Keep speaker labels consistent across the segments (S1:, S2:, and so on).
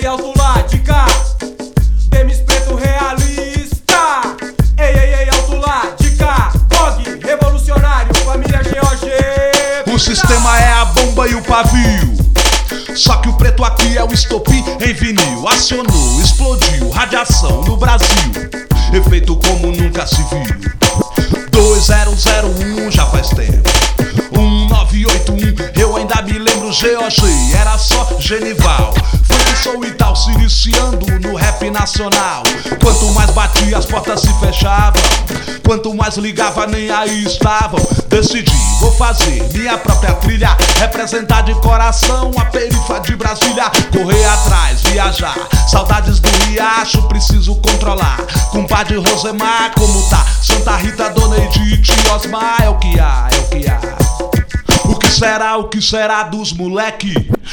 S1: ei, alto lá de cá. Demis preto realista. Ei, alto lá de cá. Bog, revolucionário, família GOG.
S2: O sistema é a bomba e o pavio. Só que o preto aqui é o estopim em vinil. Acionou, explodiu, radiação no Brasil. Efeito como nunca se viu. 2001 já faz tempo. 1981, eu ainda me lembro. GOG, era só Genival. Funk, soul e tal se iniciando no rap nacional. Quanto mais batia as portas se fechavam, quanto mais ligava nem aí estavam. Decidi, vou fazer minha própria trilha, representar de coração a perifa de Brasília. Correr atrás, viajar, saudades do Riacho, preciso controlar. Compadre Rosemar, como tá? Santa Rita, Dona Edith, Osmar, é o que há, é o que há. O que será dos moleque?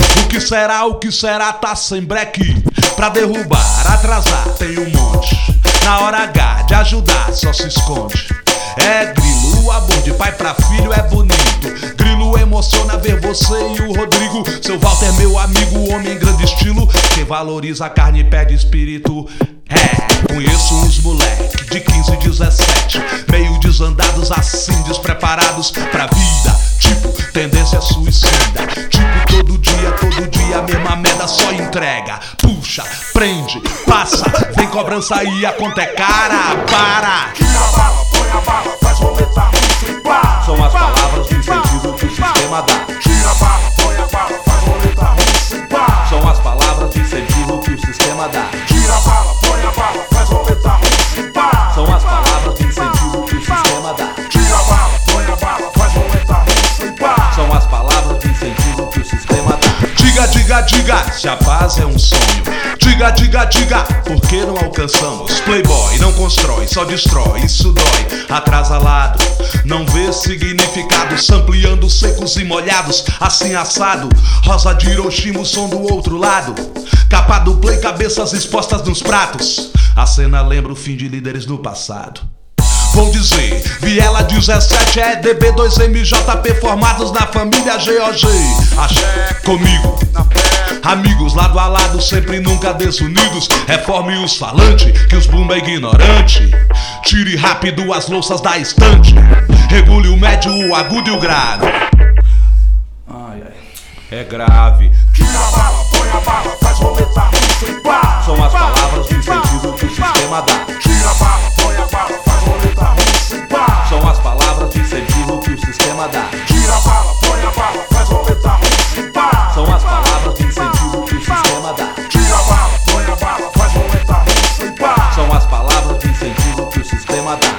S2: O que será tá sem breque? Pra derrubar, atrasar tem um monte. Na hora H de ajudar só se esconde. É grilo, o amor de pai pra filho é bonito. Grilo emociona ver você e o Rodrigo. Seu Walter, meu amigo, homem em grande estilo. Quem valoriza a carne e pede espírito. Conheço uns moleque de 15, 17, meio desandados assim, despreparados pra vida. Tipo, tendência suicida. Tipo, todo dia, a mesma merda, só entrega. Puxa, prende, passa, vem cobrança e a conta é cara. Para!
S3: Tira a bala, põe a bala, faz roleta russa e pá.
S4: São as palavras de incentivo que o sistema dá.
S3: Tira a bala, põe a bala, faz roleta russa e pá.
S4: São as palavras de incentivo que o sistema dá.
S3: Tira a bala, põe a bala, faz roleta russa e pá.
S4: São as palavras de incentivo que o sistema dá.
S3: Tira a bala, põe a bala, faz roleta russa e pá.
S4: São as palavras de incentivo que o sistema dá.
S2: Diga, se a paz é um sonho. Diga, por que não alcançamos? Playboy não constrói, só destrói, isso dói. Atrasalado, não vê significado. Sampleando secos e molhados, assim assado. Rosa de Hiroshima, o som do outro lado. Capa do play, cabeças expostas nos pratos. A cena lembra o fim de líderes do passado. Vou dizer, Viela 17 é DB2MJP formados na família GOG. Axé comigo, amigos lado a lado, sempre nunca desunidos. Reforme os falantes, que os boom é ignorante. Tire rápido as louças da estante. Regule o médio, o agudo e o grave. É grave.
S3: Tira a bala, põe a bala, faz roleta russa e pá.
S4: São as palavras de incentivo que o sistema dá.
S3: Tira a bala, põe a bala, faz roleta russa e pá.
S4: São as palavras de incentivo que o sistema dá.
S3: Tira a bala, põe a bala, faz roleta russa e pá.
S4: São as palavras de incentivo que o sistema dá.
S3: Tira a bala, põe a bala, faz roleta russa e pá.
S4: São as palavras de incentivo que o sistema dá.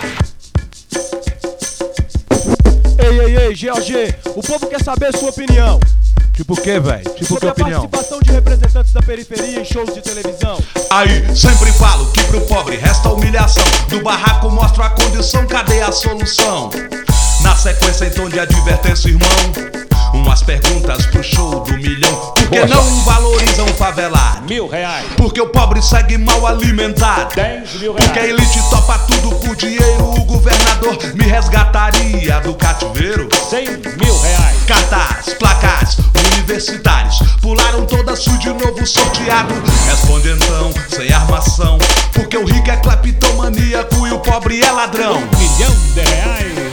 S1: Ei, GOG, o povo quer saber sua opinião.
S2: Tipo o que, velho? Tipo que
S1: sobre a
S2: opinião?
S1: participação de representantes da periferia em shows de televisão.
S2: Aí, sempre falo que pro pobre resta humilhação. Do barraco mostro a condição, cadê a solução? Na sequência, em tom de advertência, irmão, umas perguntas pro show do milhão. Por que não valorizam o favelado?
S5: R$1.000.
S2: Porque o pobre segue mal alimentado.
S5: R$10.000.
S2: Porque a elite topa tudo por dinheiro. O governador me resgataria do cativeiro.
S5: R$100.000.
S2: Cartaz, placas, universitários pularam todas, fui de novo sorteado. Responde então, sem armação, porque o rico é cleptomaníaco e o pobre é ladrão.
S5: R$1 milhão.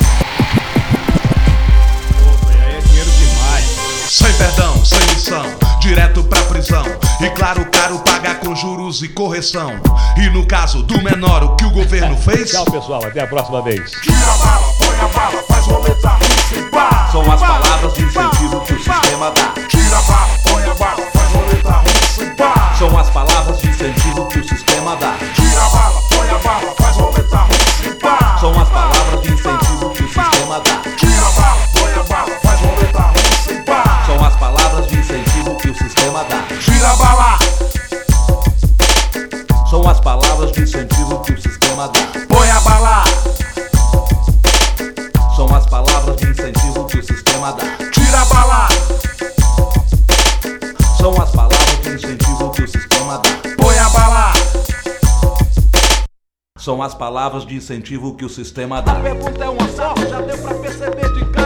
S2: Sem perdão, sem lição, direto pra prisão. E claro, caro paga com juros e correção. E no caso do menor, o que o governo fez?
S5: Tchau, pessoal. Até a próxima vez.
S3: Tira a bala, põe a bala, faz roleta russa e pá.
S4: São as palavras de incentivo que o sistema dá.
S3: Tira a bala, põe a bala, faz roleta russa e pá.
S4: São as palavras de incentivo que o sistema dá.
S3: Tira a bala, põe a bala, faz roleta russa e pá.
S4: São as palavras de incentivo que o sistema dá.
S3: Tira a bala, põe a bala, faz roleta russa e pá.
S4: São as palavras de incentivo que o sistema dá.
S3: Tira a bala,
S4: São as palavras de incentivo que o sistema dá.
S3: põe a bala.
S4: São as palavras de incentivo que o sistema dá.
S3: Tira a bala,
S4: São as palavras de incentivo que o sistema dá.
S3: põe a bala.
S4: São as palavras de incentivo que o sistema dá.
S1: A pergunta é uma só, já deu pra perceber de cara.